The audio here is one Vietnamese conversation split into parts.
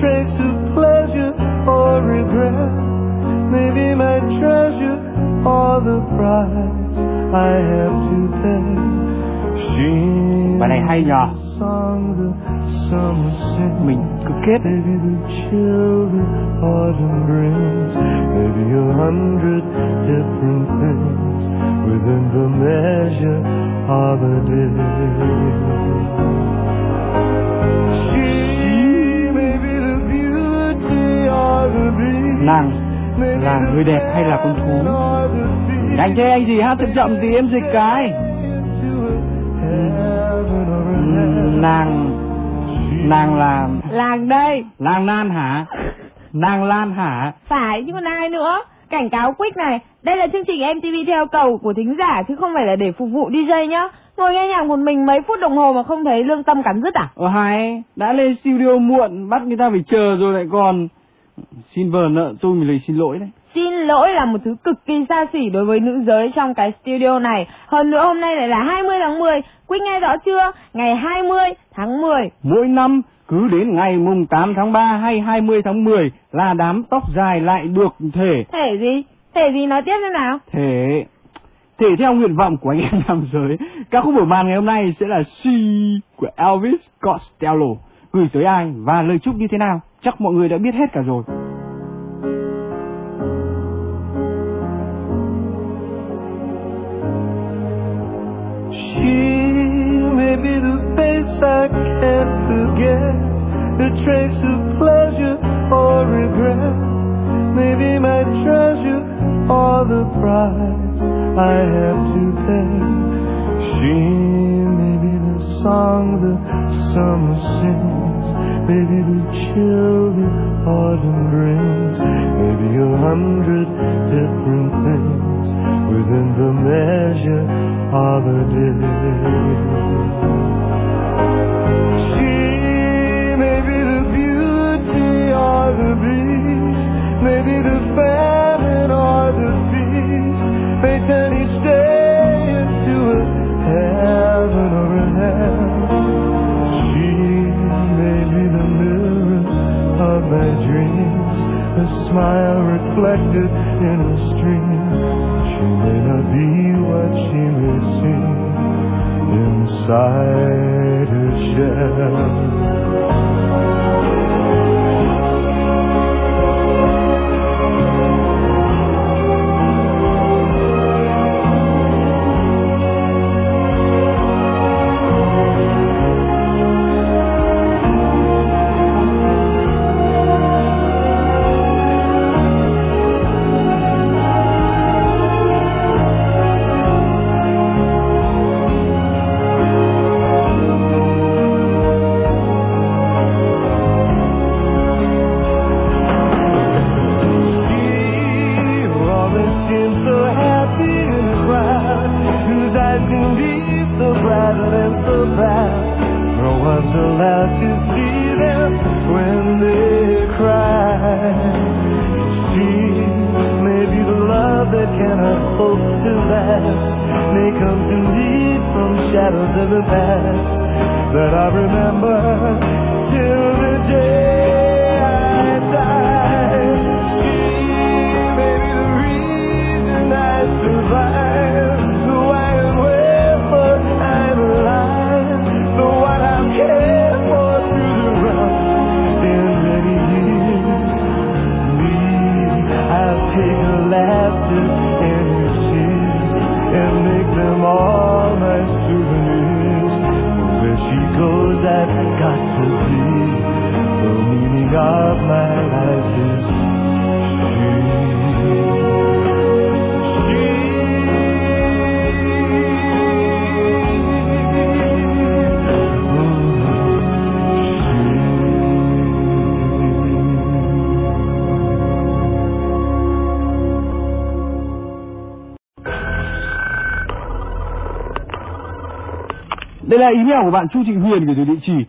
trace of pleasure or regret. Maybe my treasure or the price I have to pay. Bài này hay nhờ. Mình cứ kết. Maybe the chill that autumn brings. Maybe 100 different things within the measure of a day. She may be the beauty or the beast. Nàng là người đẹp hay là con thú? Anh chơi anh gì hát chậm chậm thì em dịch cái. Nàng là... Làng đây. Nàng Lan hả? Nàng Lan hả? Phải chứ còn ai nữa. Cảnh cáo quick này, đây là chương trình MTV theo cầu của thính giả chứ không phải là để phục vụ DJ nhá. Ngồi nghe nhạc một mình mấy phút đồng hồ mà không thấy lương tâm cắn rứt à? Hay, đã lên studio muộn, bắt người ta phải chờ rồi lại còn... Xin vờ nợ tôi một lời xin lỗi đấy. Xin lỗi là một thứ cực kỳ xa xỉ đối với nữ giới trong cái studio này. Hơn nữa hôm nay lại là 20 tháng 10. Quý nghe rõ chưa? Ngày 20 tháng 10. Mỗi năm cứ đến ngày mùng 8 tháng 3 hay 20 tháng 10 là đám tóc dài lại được thể. Thể gì? Thể gì nói tiếp xem nào? Thể theo nguyện vọng của anh em nam giới. Ca khúc mở màn ngày hôm nay sẽ là She của Elvis Costello. Gửi tới ai và lời chúc như thế nào? Chắc mọi người đã biết hết cả rồi. She may be the face I can't forget, the trace of pleasure or regret. Maybe my treasure or the price I have to pay. She may be the song the summer sings, maybe the chill the autumn brings, maybe 100 different things within the measure of a day. She may be the beauty or the beast, maybe the famine or the feast. They turn each day into a heaven or a hell. She may be the mirror of my dreams, a smile reflected in a stream. She may not be what she may seem inside her shell. Đây là email của bạn Chu Thị Huyền gửi từ địa chỉ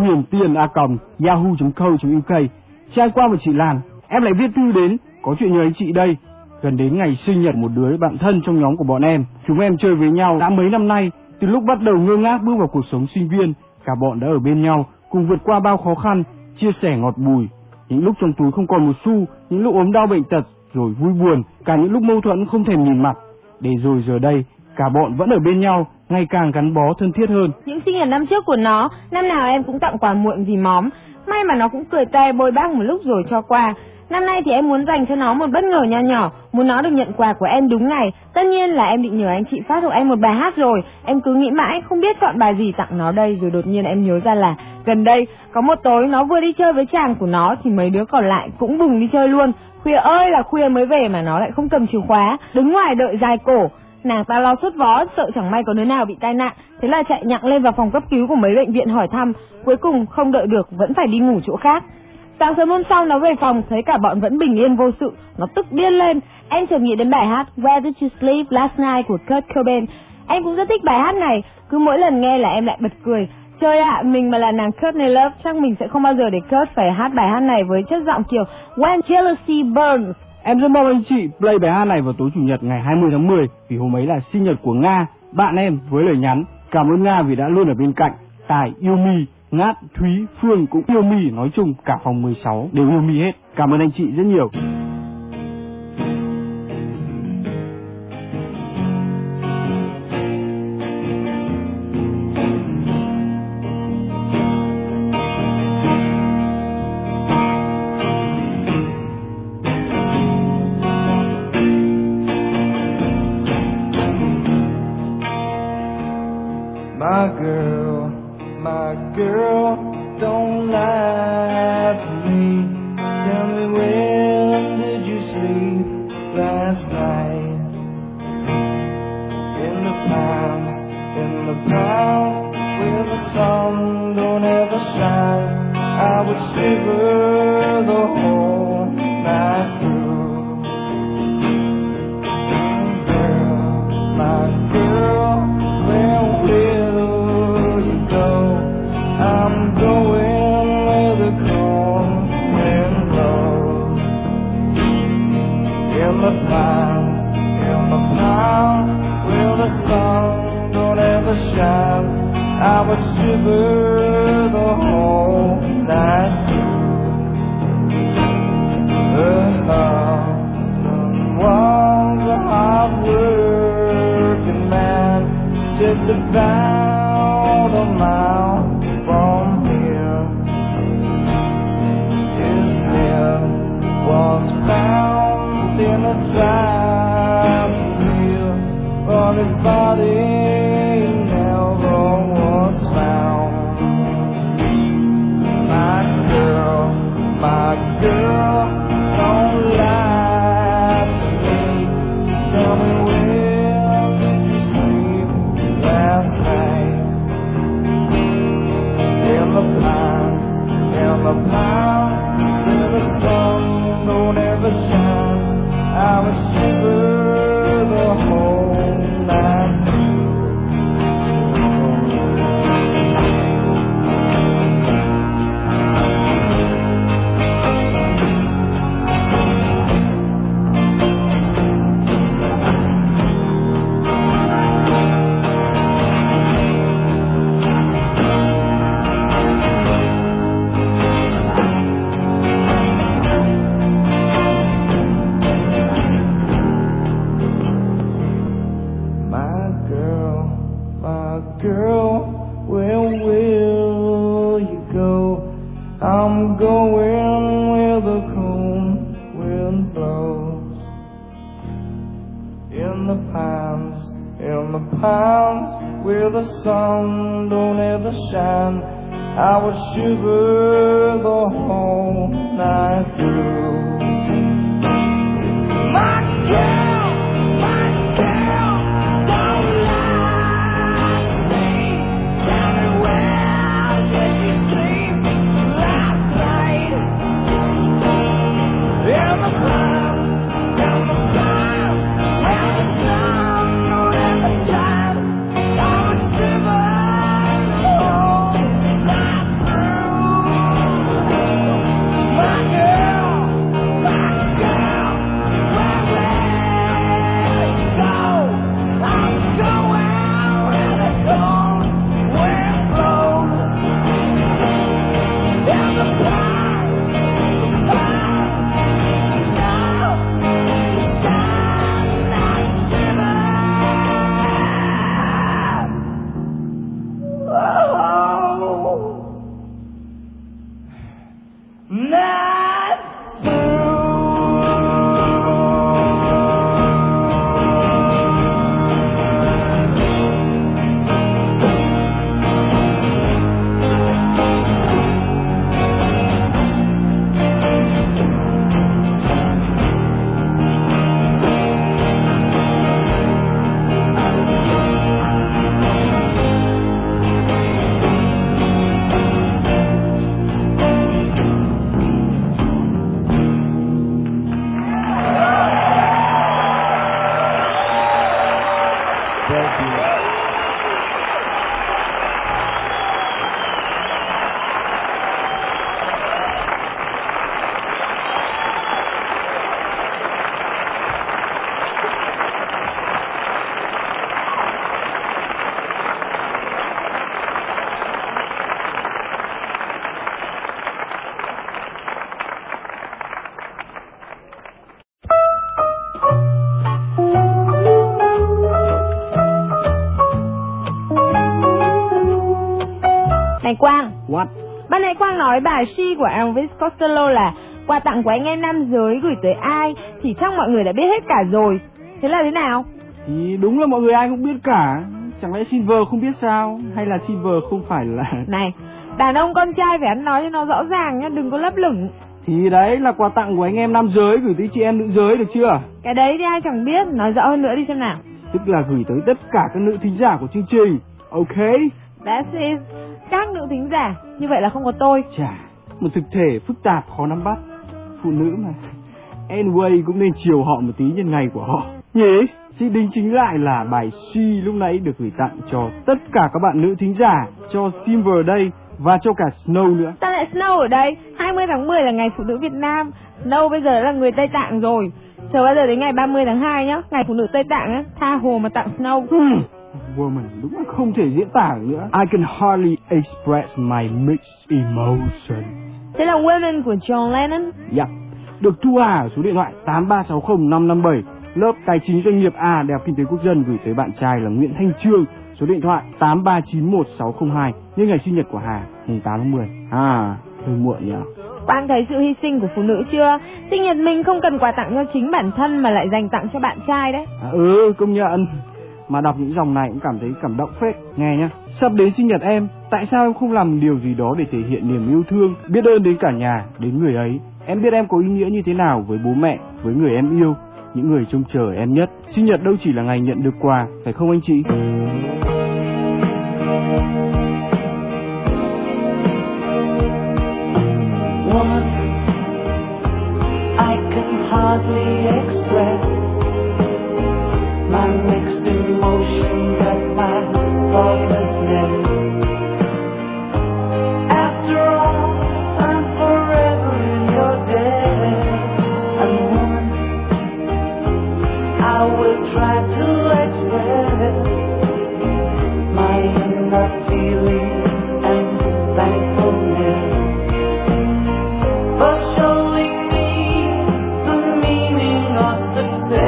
chuhuyền@yahoo.co.uk. Trải qua một chị Lan, em lại viết thư đến, có chuyện nhờ anh chị đây. Gần đến ngày sinh nhật một đứa bạn thân trong nhóm của bọn em. Chúng em chơi với nhau đã mấy năm nay, từ lúc bắt đầu ngơ ngác bước vào cuộc sống sinh viên, cả bọn đã ở bên nhau, cùng vượt qua bao khó khăn, chia sẻ ngọt bùi, những lúc trong túi không còn một xu, những lúc ốm đau bệnh tật, rồi vui buồn, cả những lúc mâu thuẫn không thèm nhìn mặt. Để rồi giờ đây, cả bọn vẫn ở bên nhau, ngày càng gắn bó thân thiết hơn. Những sinh nhật năm trước của nó, năm nào em cũng tặng quà muộn vì móm. May mà nó cũng cười tê bôi bác một lúc rồi cho qua. Năm nay thì em muốn dành cho nó một bất ngờ nho nhỏ, muốn nó được nhận quà của em đúng ngày. Tất nhiên là em định nhờ anh chị phát hộ em một bài hát rồi. Em cứ nghĩ mãi không biết chọn bài gì tặng nó đây, rồi đột nhiên em nhớ ra là gần đây có một tối nó vừa đi chơi với chàng của nó thì mấy đứa còn lại cũng bùng đi chơi luôn. Khuya ơi là khuya mới về mà nó lại không cầm chìa khóa, đứng ngoài đợi dài cổ. Nàng ta lo sốt vó, sợ chẳng may có đứa nào bị tai nạn, thế là chạy nhặng lên vào phòng cấp cứu của mấy bệnh viện hỏi thăm. Cuối cùng không đợi được, vẫn phải đi ngủ chỗ khác. Sáng sớm hôm sau nó về phòng, thấy cả bọn vẫn bình yên vô sự, nó tức điên lên. Em chợt nghĩ đến bài hát Where Did You Sleep Last Night của Kurt Cobain. Em cũng rất thích bài hát này, cứ mỗi lần nghe là em lại bật cười. Trời ạ, mình mà là nàng Courtney Love chắc mình sẽ không bao giờ để Kurt phải hát bài hát này với chất giọng kiểu When Jealousy Burns. Em rất mong anh chị play bài hát này vào tối chủ nhật ngày 20 tháng 10 vì hôm ấy là sinh nhật của Nga, bạn em, với lời nhắn cảm ơn Nga vì đã luôn ở bên cạnh. Tài yêu My, Ngát, Thúy, Phương cũng yêu My, nói chung cả phòng 16 đều yêu My hết. Cảm ơn anh chị rất nhiều. My girl, don't lie to me. Tell me when did you sleep last night? In the past, where the sun don't ever shine, I would shiver the whole night through. Girl, my girl, where will you go? I'm going where the cold wind blows. In the past, where the sun don't ever shine, I would shiver the whole night through. Her husband was a hard-working man, just about a mile from here. His head was found in a dry field, but his body never was found. My girl, don't lie to me. Tell me where did you sleep last night? In the past, where the sun don't ever shine, I would shiver the whole night through. Girl, where will you go? I'm going where the cold wind blows. In the pines, where the sun don't ever shine, I would shiver the whole night through. My girl. Quang. What? Ban nãy Quang nói bài She của Elvis Costello là quà tặng của anh em nam giới gửi tới ai thì chắc mọi người đã biết hết cả rồi. Thế là thế nào? Thì đúng là mọi người ai cũng biết cả. Chẳng lẽ Silver không biết sao? Hay là Silver không phải là... Này, đàn ông con trai phải ăn nói cho nó rõ ràng nhá, đừng có lấp lửng. Thì đấy là quà tặng của anh em nam giới gửi tới chị em nữ giới, được chưa? Cái đấy thì ai chẳng biết, nói rõ hơn nữa đi xem nào. Tức là gửi tới tất cả các nữ thính giả của chương trình. Ok? That's it. Các nữ thính giả, như vậy là không có tôi. Chà, một thực thể phức tạp khó nắm bắt. Phụ nữ mà. Anyway cũng nên chiều họ một tí nhân ngày của họ nhỉ? Xin đính chính lại là bài She lúc nãy được gửi tặng cho tất cả các bạn nữ thính giả, cho Silver đây và cho cả Snow nữa. Sao lại Snow ở đây? 20 tháng 10 là ngày phụ nữ Việt Nam. Snow bây giờ đã là người Tây Tạng rồi. Chờ bao giờ đến ngày 30 tháng 2 nhá, ngày phụ nữ Tây Tạng á, tha hồ mà tặng Snow. Woman đúng là không thể diễn tả nữa. I can hardly express my mixed emotion. Thế là Women của John Lennon. Yep. Được thu hà ở số điện thoại 8360557. Lớp Tài chính Doanh nghiệp A Đại học Kinh tế Quốc dân gửi tới bạn trai là Nguyễn Thanh Trương, số điện thoại 8391602. Nhân ngày sinh nhật của Hà, mùng 8 tháng 10. Hơi muộn nhỉ. Bạn thấy sự hy sinh của phụ nữ chưa? Sinh nhật mình không cần quà tặng cho chính bản thân mà lại dành tặng cho bạn trai đấy. Công nhận. Mà đọc những dòng này cũng cảm thấy cảm động phết. Nghe nhá. Sắp đến sinh nhật em, tại sao em không làm điều gì đó để thể hiện niềm yêu thương, biết ơn đến cả nhà, đến người ấy. Em biết em có ý nghĩa như thế nào với bố mẹ, với người em yêu, những người trông chờ em nhất. Sinh nhật đâu chỉ là ngày nhận được quà, phải không anh chị? I can hardly express my mixed emotions at my thoughtlessness. After all, I'm forever in your debt, and one I will try to express my inner feeling and thankfulness for showing me the meaning of success.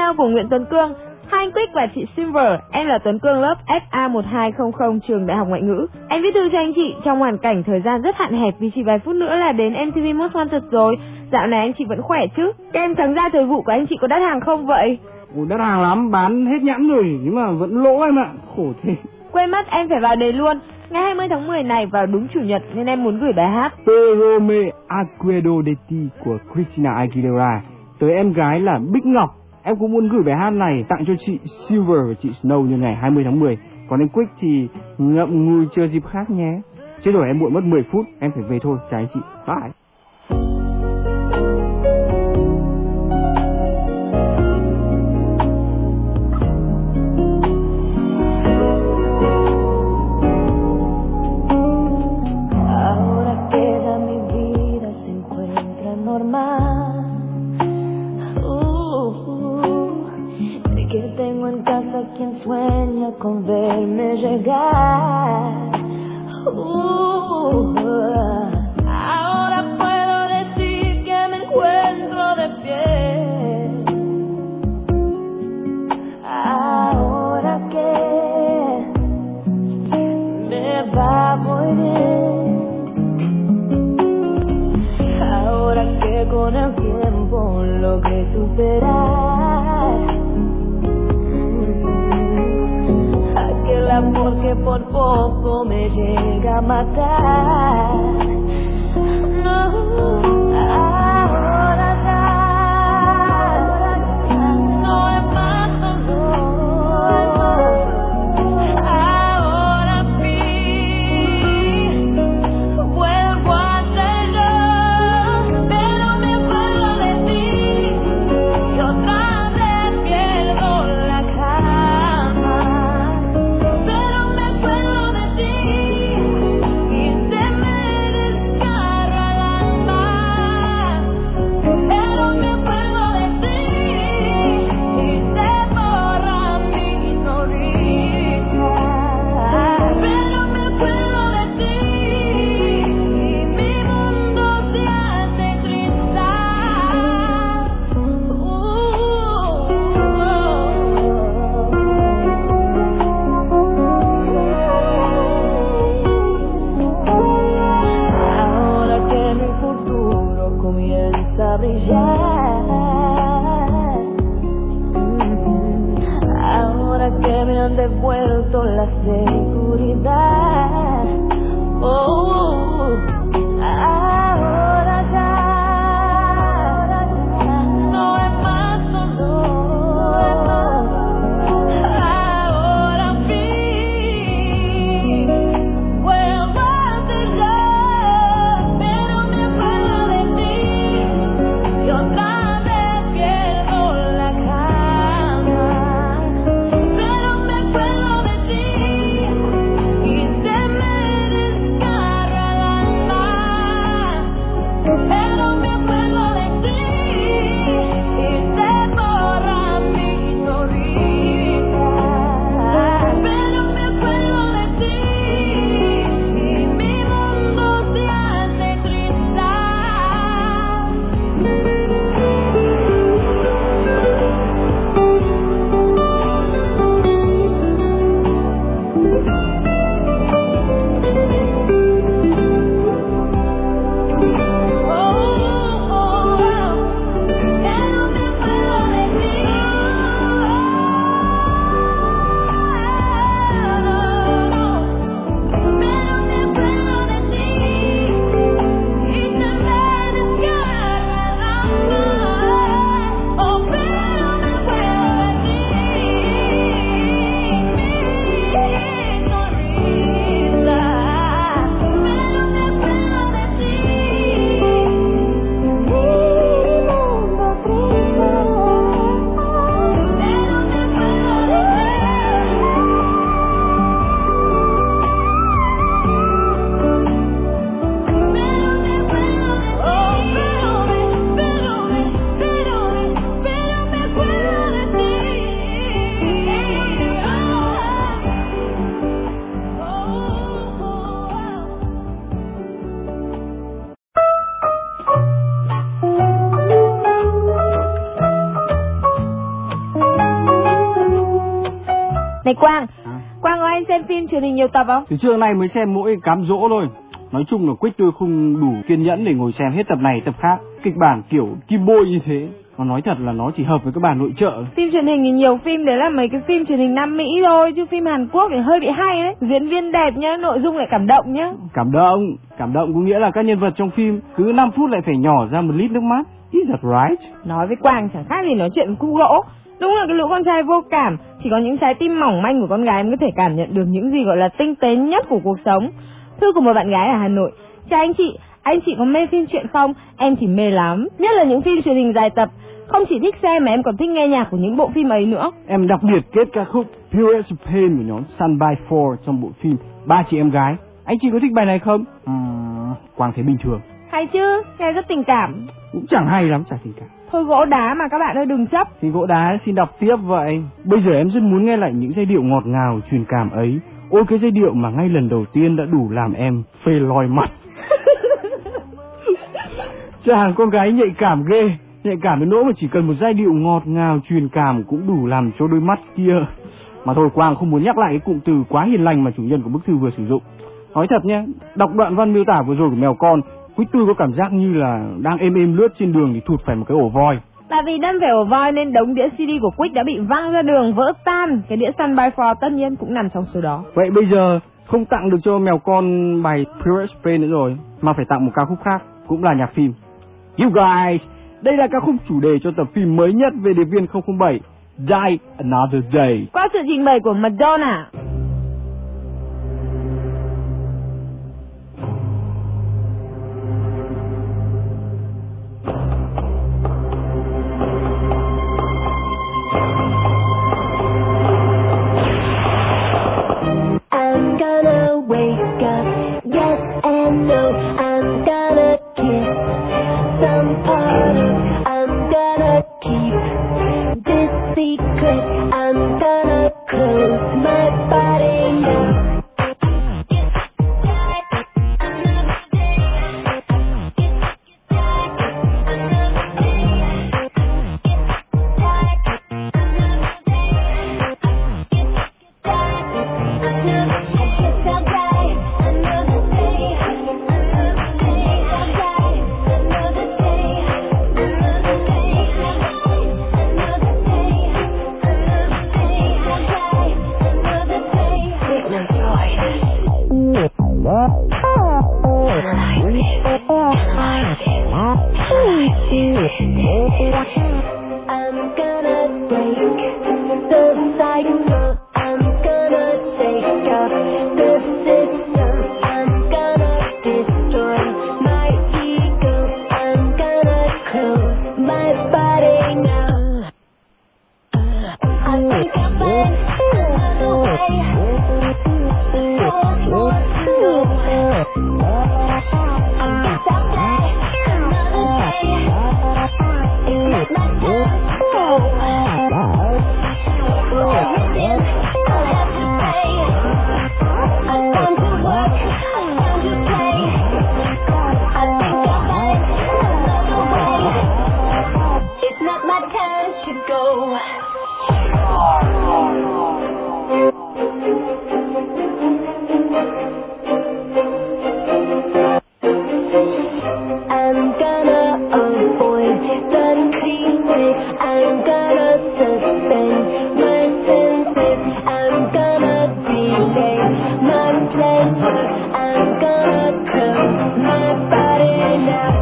email của Nguyễn Tuấn Cương. Hai anh Quick và chị Silver, em là Tuấn Cương lớp FA1200 trường Đại học Ngoại ngữ. Em viết thư cho anh chị trong hoàn cảnh thời gian rất hạn hẹp vì chỉ vài phút nữa là đến MTV Most Wanted rồi. Dạo này anh chị vẫn khỏe chứ? Kem trắng da thời vụ của anh chị có đắt hàng không vậy? Đắt hàng lắm, bán hết nhãn rồi nhưng mà vẫn lỗ em ạ, khổ thế. Quên mất, em phải vào đề luôn. Ngày 20 tháng 10 này vào đúng chủ nhật nên em muốn gửi bài hát Pero me acuerdo de ti của Christina Aguilera tới em gái là Bích Ngọc. Em cũng muốn gửi bài hát này tặng cho chị Silver và chị Snow như ngày 20 tháng 10. Còn anh Quick thì ngậm ngùi chờ dịp khác nhé. Chứ rồi em muộn mất 10 phút, em phải về thôi, chào anh chị. Bye. Quien sueña con verme llegar. Ahora puedo decir que me encuentro de pie. Ahora que me va muy bien. Ahora que con el tiempo logré superar aquel amor que por poco me llega a matar. No, ahora ya no es más dolor. Ahora sí vuelvo a ser yo, pero me acuerdo de ti y otra vez pierdo la calma. Ahora que me han devuelto la seguridad, ahora ya no es más dolor. Ahora sí vuelvo a ser yo, pero me acuerdo de ti y otra vez pierdo la calma. Pero me acuerdo de ti y se me desgarra el alma. Pero me acuerdo de ti y se borra mi sonrisa. Pero me acuerdo de ti y mi mundo se hace cristal. Quang, Quang ơi, anh xem phim truyền hình nhiều tập không? Từ trưa nay mới xem mỗi cám dỗ thôi. Nói chung là Quick tôi không đủ kiên nhẫn để ngồi xem hết tập này tập khác. Kịch bản kiểu kim bôi như thế, mà nói thật là nó chỉ hợp với các bà nội trợ. Phim truyền hình thì nhiều phim đấy là mấy cái phim truyền hình Nam Mỹ thôi, chứ phim Hàn Quốc thì hơi bị hay đấy. Diễn viên đẹp nhá, nội dung lại cảm động nhá. Cảm động có nghĩa là các nhân vật trong phim cứ 5 phút lại phải nhỏ ra 1 lít nước mắt. Is that right? Nói với Quang chẳng khác gì nói chuyện với cu gỗ. Đúng là cái lũ con trai vô cảm, chỉ có những trái tim mỏng manh của con gái mới có thể cảm nhận được những gì gọi là tinh tế nhất của cuộc sống. Thư của một bạn gái ở Hà Nội. Chào anh chị có mê phim truyện không? Em thì mê lắm, nhất là những phim truyền hình dài tập. Không chỉ thích xem mà em còn thích nghe nhạc của những bộ phim ấy nữa. Em đặc biệt kết ca khúc Purest Pain của nhóm Sun by Four trong bộ phim Ba Chị Em Gái. Anh chị có thích bài này không? Quang thấy bình thường. Hay chứ, nghe rất tình cảm. Cũng chẳng hay lắm, chẳng tình cảm. Thôi gỗ đá mà các bạn ơi, đừng chấp. Thì gỗ đá xin đọc tiếp vậy. Bây giờ em rất muốn nghe lại những giai điệu ngọt ngào truyền cảm ấy. Ôi cái giai điệu mà ngay lần đầu tiên đã đủ làm em phê lòi mặt. Chàng con gái nhạy cảm ghê. Nhạy cảm đến nỗi mà chỉ cần một giai điệu ngọt ngào truyền cảm cũng đủ làm cho đôi mắt kia. Mà thôi Quang không muốn nhắc lại cái cụm từ quá hiền lành mà chủ nhân của bức thư vừa sử dụng. Nói thật nhé, đọc đoạn văn miêu tả vừa rồi của mèo con, Quýt Tư có cảm giác như là đang êm lướt trên đường thì thụt phải một cái ổ voi. Là vì đâm phải ổ voi nên đống đĩa CD của Quýt đã bị văng ra đường vỡ tan. Cái đĩa Sun by Four tất nhiên cũng nằm trong số đó. Vậy bây giờ không tặng được cho mèo con bài Purest Pain nữa rồi, mà phải tặng một ca khúc khác, cũng là nhạc phim. You guys, đây là ca khúc chủ đề cho tập phim mới nhất về điệp viên 007, Die Another Day. Qua sự trình bày của Madonna. I'm gonna wake up, yes and no. I'm gonna kiss some part of. I'm gonna keep this secret. I'm gonna close my body now. I'm gonna break the cycle. I'm gonna shake up the system. I'm gonna destroy my ego. I'm gonna close my body now. I think I'll find another way. So much more to go. I guess I'll die another day. It's not my time to go. For everything I have to pay. I've gone to work, I've gone to play. I think I'll find another way. It's not my time to go. I'm gonna avoid the cliche. I'm gonna suspend my senses. I'm gonna delay my pleasure. I'm gonna close my body now.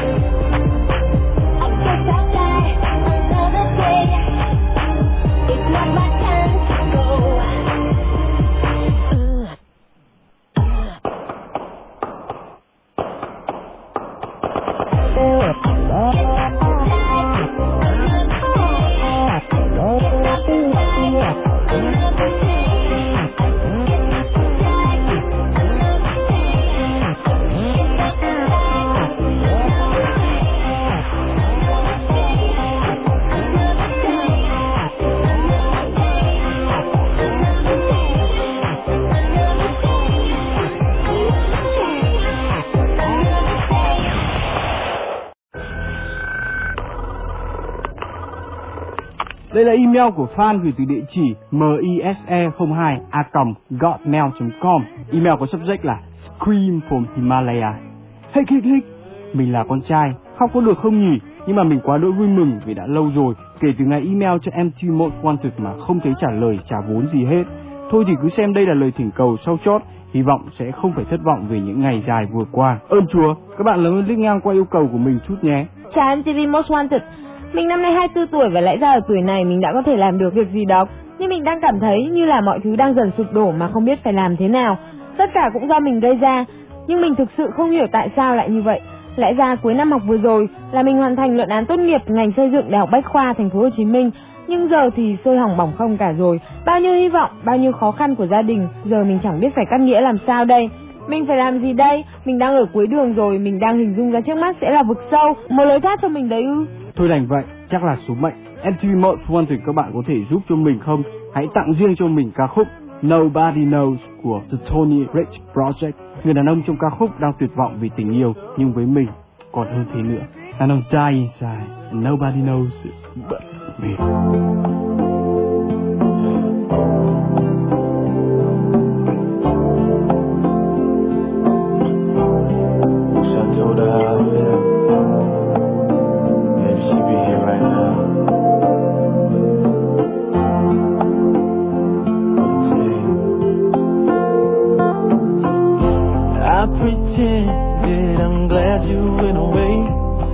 It's Đây là email của fan gửi từ địa chỉ mise02@gmail.com. Email có subject là Scream from Himalaya. Hey Hick Hick, mình là con trai, khóc có được không nhỉ? Nhưng mà mình quá đỗi vui mừng vì đã lâu rồi kể từ ngày email cho MTV Most Wanted mà không thấy trả lời trả vốn gì hết. Thôi thì cứ xem đây là lời thỉnh cầu sau chót, hy vọng sẽ không phải thất vọng về những ngày dài vừa qua. Ơn Chúa, các bạn lớn lít ngang qua yêu cầu của mình chút nhé. Chào MTV Most Wanted. Mình năm nay 24 tuổi và lẽ ra ở tuổi này mình đã có thể làm được việc gì đó. Nhưng mình đang cảm thấy như là mọi thứ đang dần sụp đổ mà không biết phải làm thế nào. Tất cả cũng do mình gây ra. Nhưng mình thực sự không hiểu tại sao lại như vậy. Lẽ ra cuối năm học vừa rồi là mình hoàn thành luận án tốt nghiệp ngành xây dựng Đại học Bách khoa Thành phố Hồ Chí Minh. Nhưng giờ thì sôi hỏng bỏng không cả rồi. Bao nhiêu hy vọng, bao nhiêu khó khăn của gia đình, giờ mình chẳng biết phải cắt nghĩa làm sao đây. Mình phải làm gì đây? Mình đang ở cuối đường rồi, mình đang hình dung ra trước mắt sẽ là vực sâu. Một lối thoát cho mình đấy ư? Thôi đành vậy, chắc là số mệnh. MTV Most Wanted các bạn có thể giúp cho mình không? Hãy tặng riêng cho mình ca khúc Nobody Knows của The Tony Rich Project. Người đàn ông trong ca khúc đang tuyệt vọng vì tình yêu, nhưng với mình còn hơn thế nữa. And I'm dying inside, and nobody knows it but me. Pretended I'm glad you went away.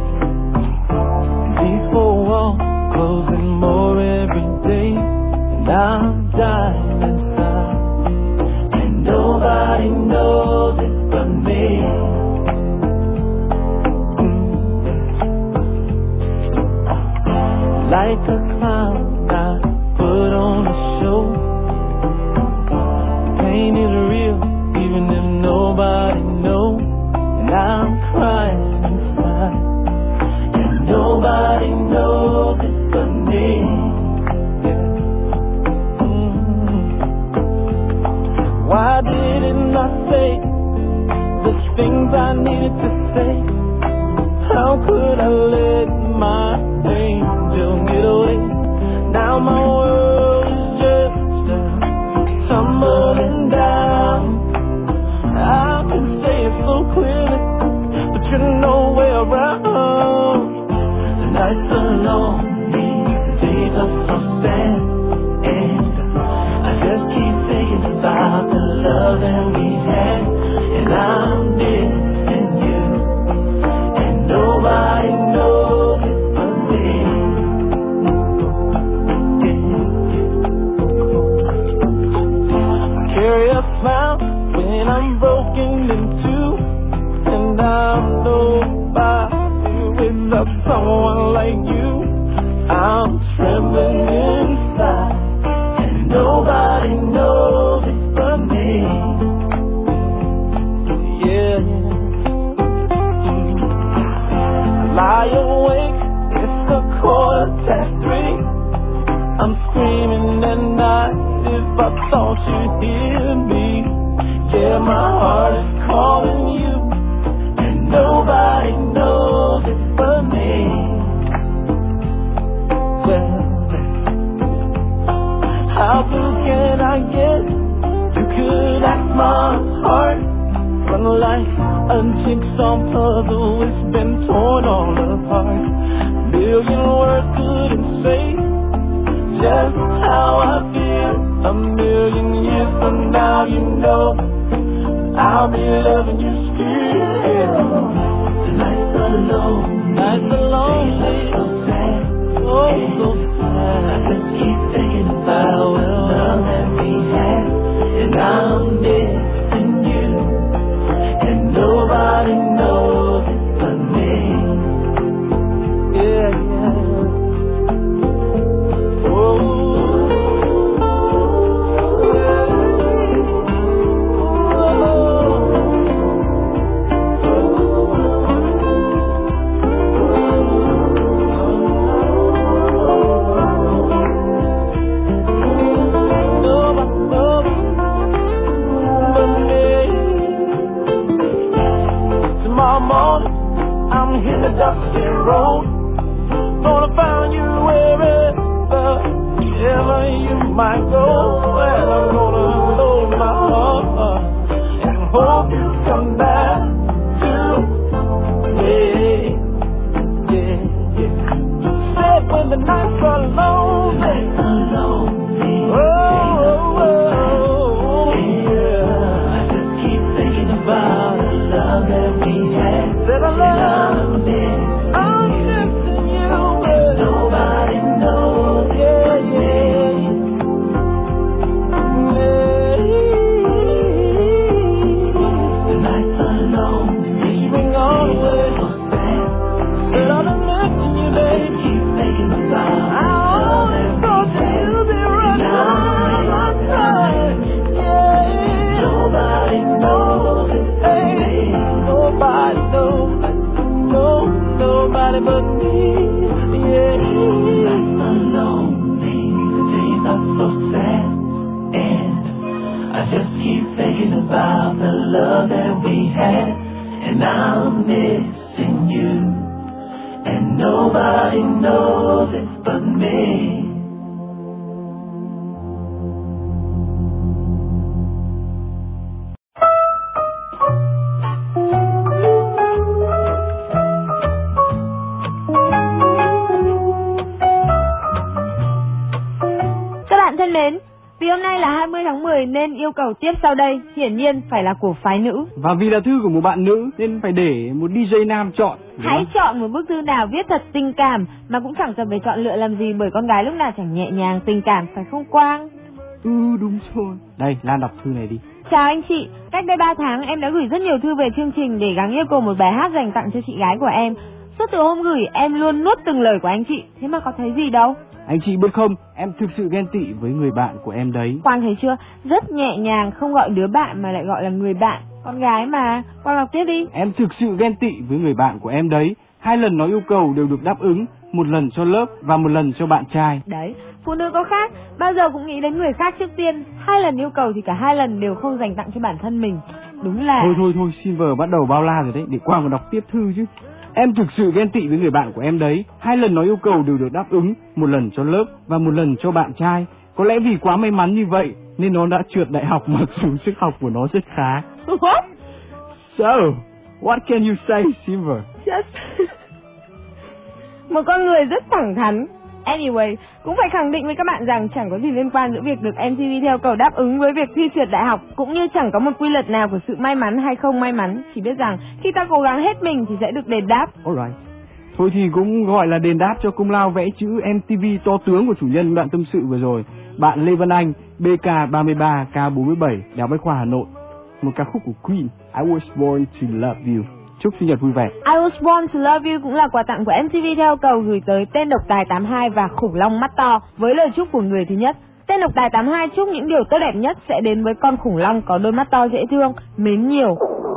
These four walls closing more every day, and I'm dying inside, and nobody knows it but me. Like a clown, I put on a show. Pain is real, even if nobody knows. And I'm crying inside, and nobody knows it but me. Why didn't I say the things I needed to say? How could I let my angel get away? Now my world is just tumbling down. I can say it so clearly, but you're nowhere around. The nights are lonely, the days are so sad, and I just keep thinking about the love that we had, and I'm missing you, and nobody knows it but me. I carry a smile when I'm broken in two, and I'm nobody without someone like you. I'm trembling inside, and nobody knows it but me. Yeah. I lie awake, it's 3:15. I'm screaming at night if I thought you'd hear me. Yeah, my heart is calling you, and nobody knows it but me. Well, how blue can I get? You could act my heart, run like a jigsaw puzzle, it's been torn all apart. A million words couldn't say just how I feel. A million years from now, you know I'll be loving you still. The nights are lonely, so sad, oh so sad. I just keep thinking about the love that we had, and I'm missing you, and nobody knows it but me. Yeah, yeah. Oh. might go, and I'm gonna close my heart and hope you come back to me. Yeah, yeah. Said when the nights are lonely, oh, yeah. I just keep thinking about the love that we had. Said I love this. I'm missing you. Nobody knows. Yeah, yeah. The nights are long, seeming always so fast. But I've been missing you, baby. Keep thinking about. I always thought that you'd be right by my side. Yeah. Nobody knows it. Hey, nobody knows it. No, nobody but me. Yeah. The nights are lonely, the days are so sad, and I just keep thinking about the love that we had, and I'm missing you, and nobody knows it but me. Thân mến, vì hôm nay là 20 tháng 10 nên yêu cầu tiếp sau đây hiển nhiên phải là của phái nữ. Và vì là thư của một bạn nữ nên phải để một DJ nam chọn. Hãy chọn một bức thư nào viết thật tình cảm mà cũng chẳng cần phải chọn lựa làm gì, bởi con gái lúc nào chẳng nhẹ nhàng tình cảm, phải không Quang? Đúng rồi. Đây, Lan đọc thư này đi. Chào anh chị, cách đây 3 tháng em đã gửi rất nhiều thư về chương trình để gắng yêu cầu một bài hát dành tặng cho chị gái của em. Suốt từ hôm gửi em luôn nuốt từng lời của anh chị, thế mà có thấy gì đâu. Anh chị biết không, em thực sự ghen tị với người bạn của em đấy. Quang thấy chưa, rất nhẹ nhàng, không gọi đứa bạn mà lại gọi là người bạn. Con gái mà, Quang đọc tiếp đi. Em thực sự ghen tị với người bạn của em đấy. 2 lần nó yêu cầu đều được đáp ứng, 1 lần cho lớp và 1 lần cho bạn trai. Đấy, phụ nữ có khác, bao giờ cũng nghĩ đến người khác trước tiên. 2 lần yêu cầu thì cả 2 lần đều không dành tặng cho bản thân mình. Đúng là... Thôi, Silver bắt đầu bao la rồi đấy, để Quang còn đọc tiếp thư chứ. Em thực sự ghen tị với người bạn của em đấy. 2 lần nó yêu cầu đều được đáp ứng, 1 lần cho lớp và 1 lần cho bạn trai. Có lẽ vì quá may mắn như vậy nên nó đã trượt đại học mặc dù sức học của nó rất khá. What? So, what can you say, Silver? Just... một con người rất thẳng thắn. Anyway, cũng phải khẳng định với các bạn rằng chẳng có gì liên quan giữa việc được MTV theo cầu đáp ứng với việc thi trượt đại học, cũng như chẳng có một quy luật nào của sự may mắn hay không may mắn, chỉ biết rằng khi ta cố gắng hết mình thì sẽ được đền đáp. Alright. Thôi thì cũng gọi là đền đáp cho công lao vẽ chữ MTV to tướng của chủ nhân đoạn tâm sự vừa rồi, bạn Lê Văn Anh, BK33 K47, Đại học Bách khoa Hà Nội. Một ca khúc của Queen, I Was Born to Love You. Chúc sinh nhật vui vẻ. I Was Born to Love You cũng là quà tặng của MTV theo cầu gửi tới tên độc tài 82 và khủng long mắt to với lời chúc của người thứ nhất. Tên độc tài 82 chúc những điều tốt đẹp nhất sẽ đến với con khủng long có đôi mắt to dễ thương, mến nhiều.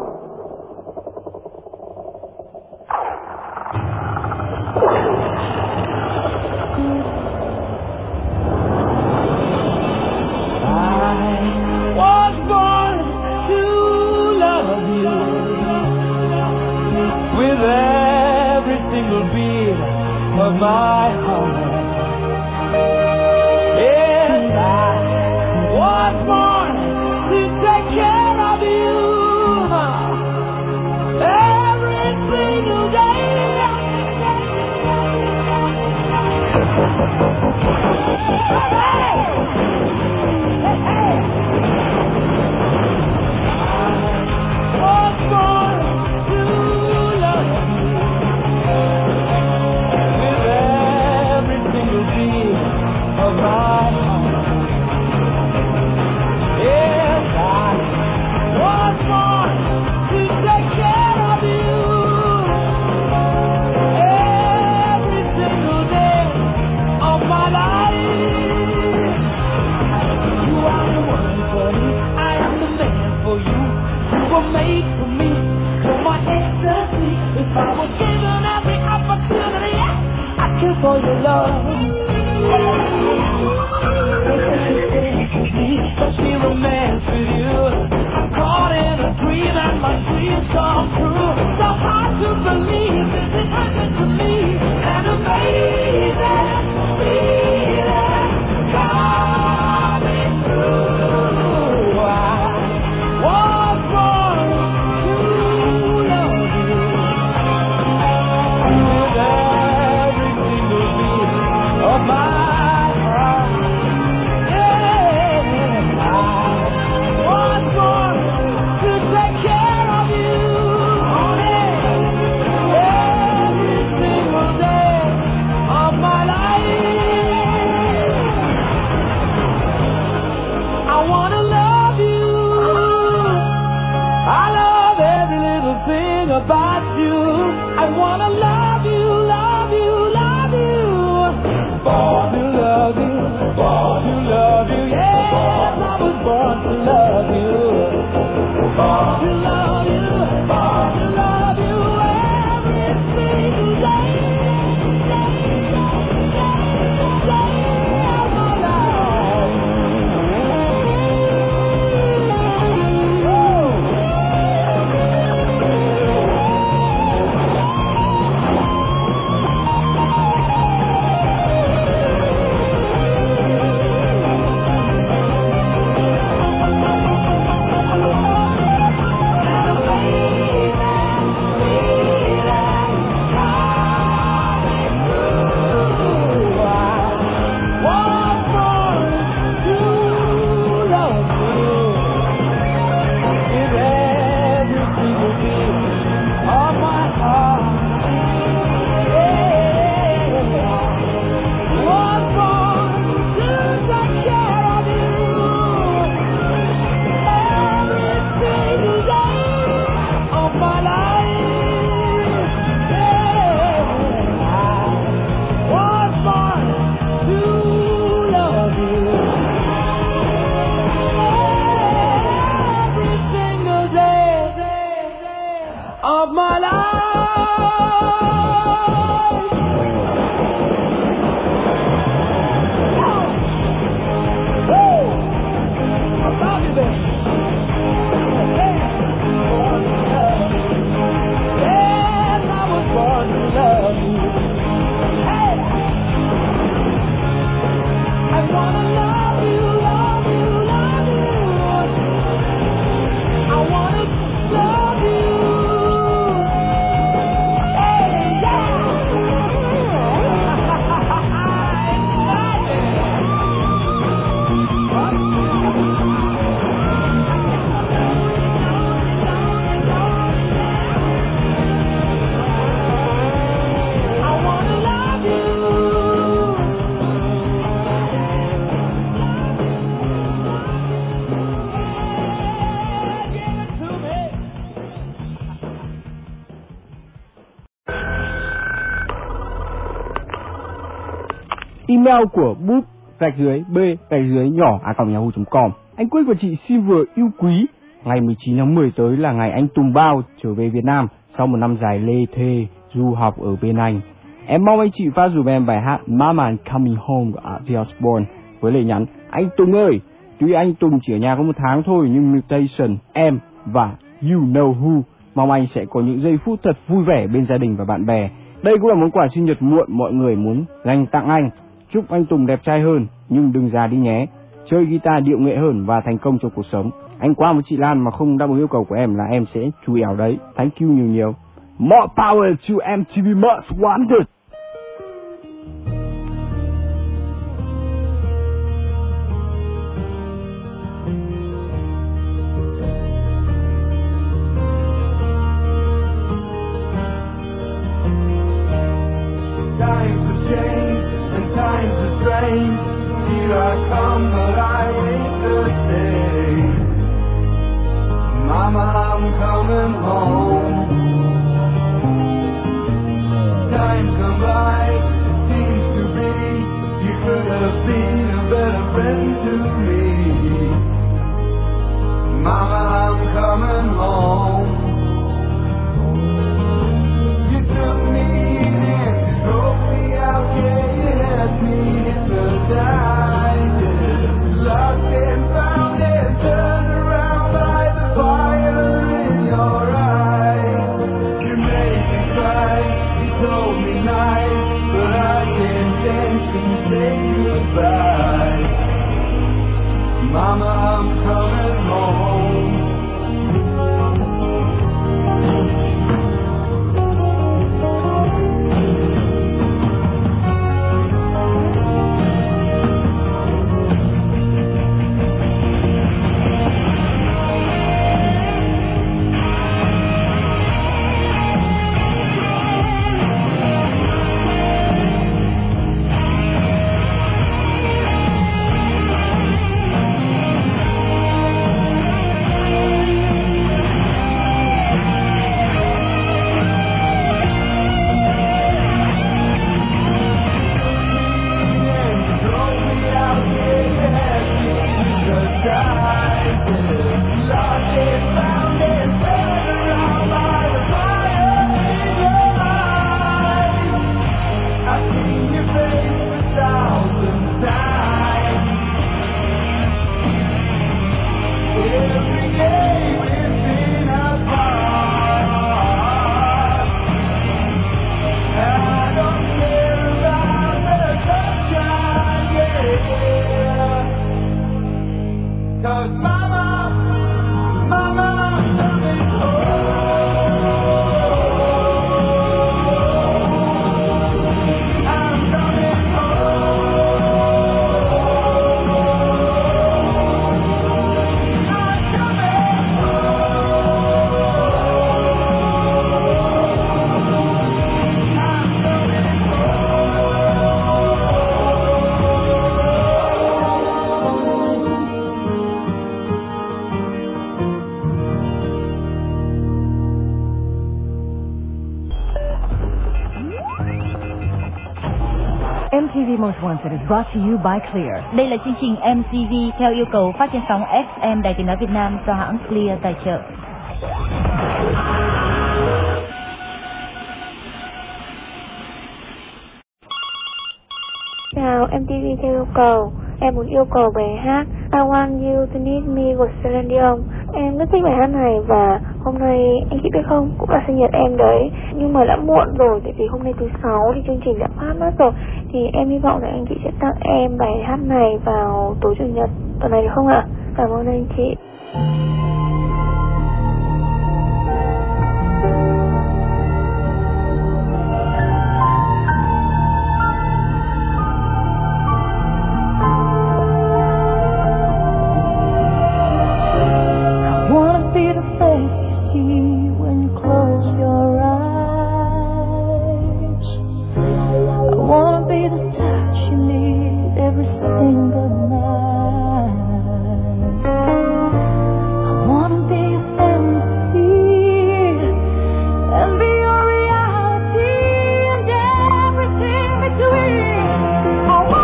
I was born to love you with every single beat of my heart. Yes, I was born to take care of you every single day. Made for me, for my ecstasy. If I was given every opportunity, I'd kill for your love. But she romance with you. I'm caught in a dream and my dreams come true. So hard to believe this is happening to me. And amazing, feeling, God. Email của book b-nhỏ@yahoo.com. Anh Quyết và chị Silver yêu quý. Ngày 19 tháng 10 tới là ngày anh Tùng Bao trở về Việt Nam sau một năm dài lê thê du học ở bên Anh. Em mong anh chị phát dùm em bài hát Mama I'm Coming Home của Ozzy Osbourne với lời nhắn: anh Tùng ơi, tuy anh Tùng chỉ ở nhà có 1 tháng thôi nhưng Mutation, em và You Know Who mong anh sẽ có những giây phút thật vui vẻ bên gia đình và bạn bè. Đây cũng là món quà sinh nhật muộn mọi người muốn dành tặng anh. Chúc anh Tùng đẹp trai hơn nhưng đừng già đi nhé. Chơi guitar điệu nghệ hơn và thành công trong cuộc sống. Anh qua với chị Lan mà không đáp ứng yêu cầu của em là em sẽ chú ý đấy. Thank you nhiều. More power to MTV Most Wanted. Times have changed and times are strange. Here I come, but I ain't the same. Mama, I'm coming home. Time come by, it seems to be you could have been a better friend to me. Mama, I'm coming home. You took me in, drove me out, yeah, you had me hypnotized. Lost and found and turned around by the fire in your eyes. You made me cry, you told me nice, but I can't dance and say goodbye. Mama, I'm coming home. MTV Most Wanted is brought to you by Clear. Đây là chương trình MTV theo yêu cầu phát trên sóng FM Đài Tiếng nói Việt Nam do hãng Clear tài trợ. Chào, MTV theo yêu cầu. Em muốn yêu cầu bài hát I Want You To Need Me của Celine Dion. Em rất thích bài hát này và hôm nay anh chị biết không, cũng là sinh nhật em đấy. Nhưng mà đã muộn rồi, tại vì hôm nay thứ 6 thì chương trình đã phát mất rồi. Thì em hy vọng là anh chị sẽ tặng em bài hát này vào tối chủ nhật tuần này được không ạ? Cảm ơn anh chị. I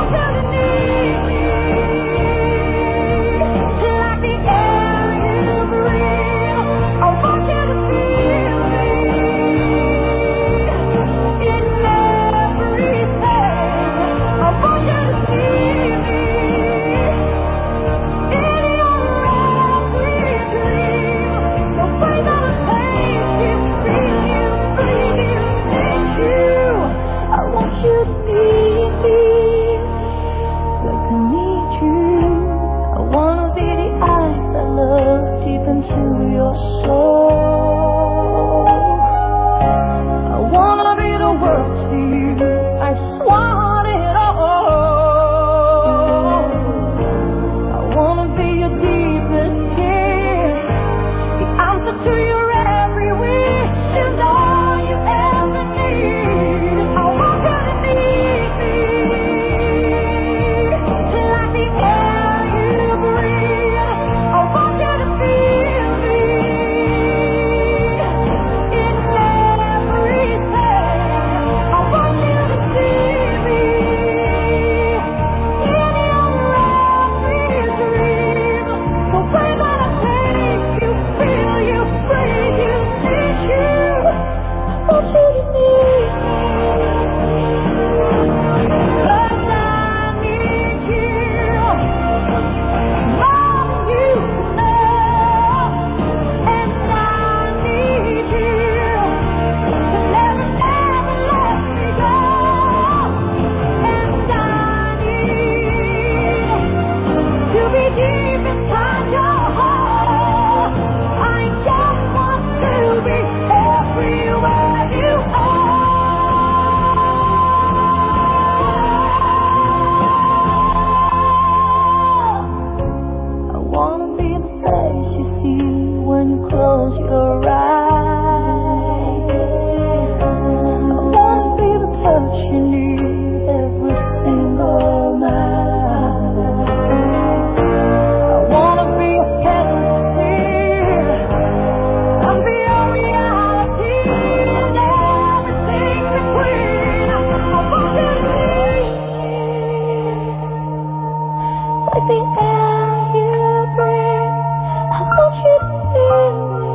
the air you breathe. I want you to feel me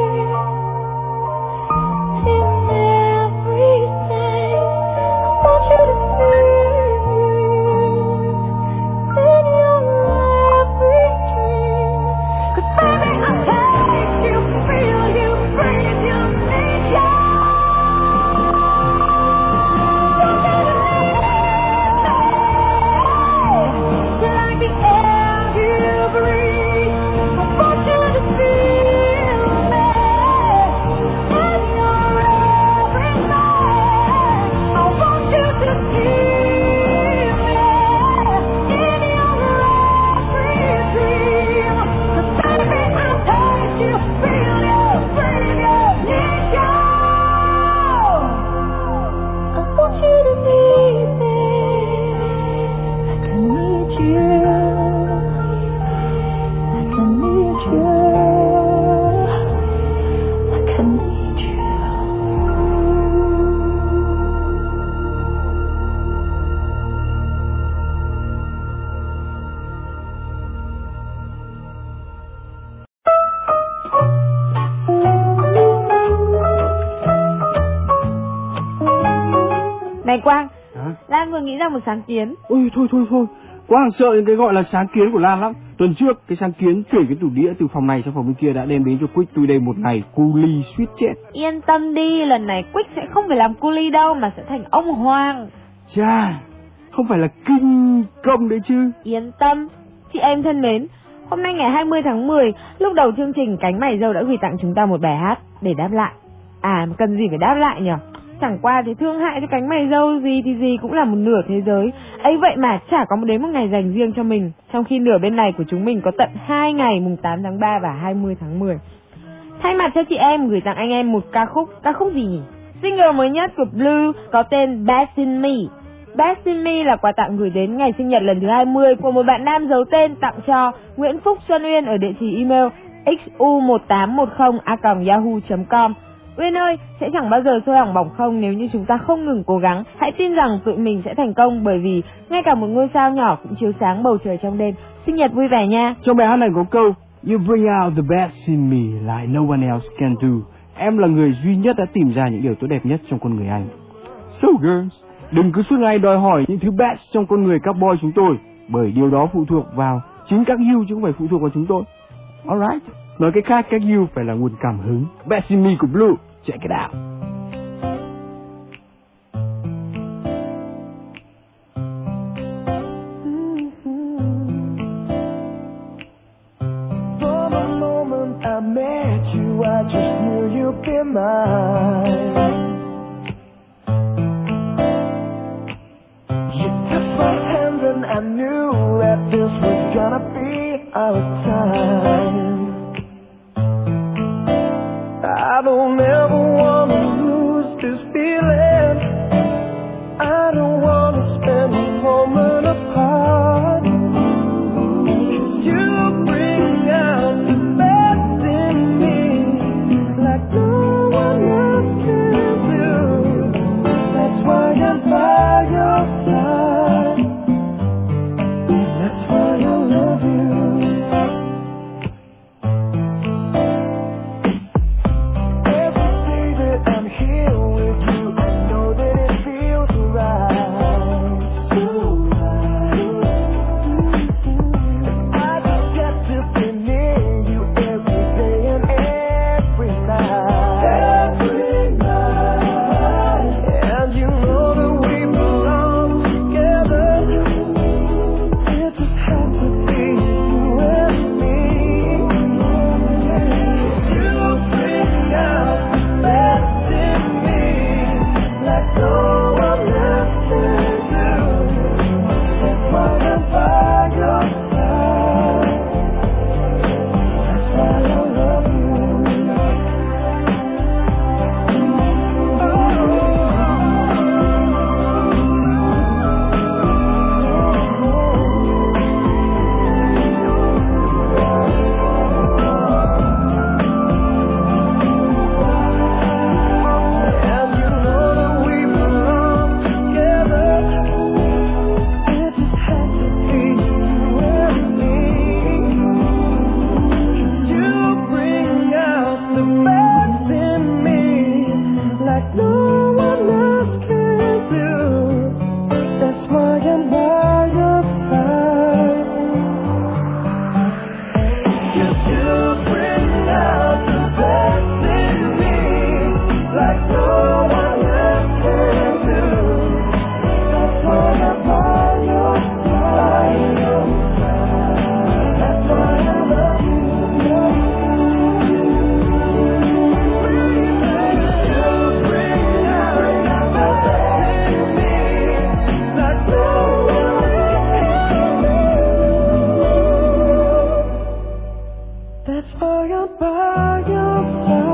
in everything. I want you to feel me in your every dream. 'Cause baby, I taste you, feel you, breathe you, need you. Like the air you breathe, I want you to feel me in your everything. I want you to feel me in your every dream. 'Cause baby, I taste you, feel you, breathe you, need you. I want you to need me. I can need you. I can need you. I can need you. Này Quang, Hả? Lan vừa nghĩ ra một sáng kiến. Ôi thôi, quá hàng sợ những cái gọi là sáng kiến của Lan lắm. Tuần trước cái sáng kiến chuyển cái tủ đĩa từ phòng này sang phòng bên kia đã đem đến cho Quick tôi đây một ngày cu ly suýt chết. Yên tâm đi, lần này Quick sẽ không phải làm cu ly đâu mà sẽ thành ông Hoàng. Chà, không phải là kinh công đấy chứ. Yên tâm, chị em thân mến, hôm nay ngày 20 tháng 10, lúc đầu chương trình Cánh Mày Râu đã gửi tặng chúng ta một bài hát để đáp lại. À, cần gì phải đáp lại nhỉ? Chẳng qua thì thương hại cho cánh mày râu gì thì gì cũng là một nửa thế giới. Ấy vậy mà chả có đến một ngày dành riêng cho mình, trong khi nửa bên này của chúng mình có tận 2 ngày mùng 8 tháng 3 và 20 tháng 10. Thay mặt cho chị em gửi tặng anh em một ca khúc gì nhỉ? Single mới nhất của Blue có tên Best in Me. Best in Me là quà tặng gửi đến ngày sinh nhật lần thứ 20 của một bạn nam giấu tên tặng cho Nguyễn Phúc Xuân Uyên ở địa chỉ email xu1810@yahoo.com. Uyên ơi, sẽ chẳng bao giờ sôi hỏng bỏng không nếu như chúng ta không ngừng cố gắng. Hãy tin rằng tụi mình sẽ thành công, bởi vì ngay cả một ngôi sao nhỏ cũng chiếu sáng bầu trời trong đêm. Sinh nhật vui vẻ nha. Trong bài hát này có câu You bring out the best in me like no one else can do. Em là người duy nhất đã tìm ra những điều tốt đẹp nhất trong con người anh. So girls, đừng cứ suốt ngày đòi hỏi những thứ best trong con người các boy chúng tôi, bởi điều đó phụ thuộc vào chính các you chứ không phải phụ thuộc vào chúng tôi. Alright. Nói cách khác, các you phải là nguồn cảm hứng. Best in Me của Blue, check it out. From the moment I met you, I just knew you'd be mine. You touched my hand and I knew that this was gonna be our time. I don't ever wanna lose this feeling. I don't wanna spend a moment apart. 'Cause you bring out the best in me like no one else can do. That's why I'm by your side. That's why I love you. by your side.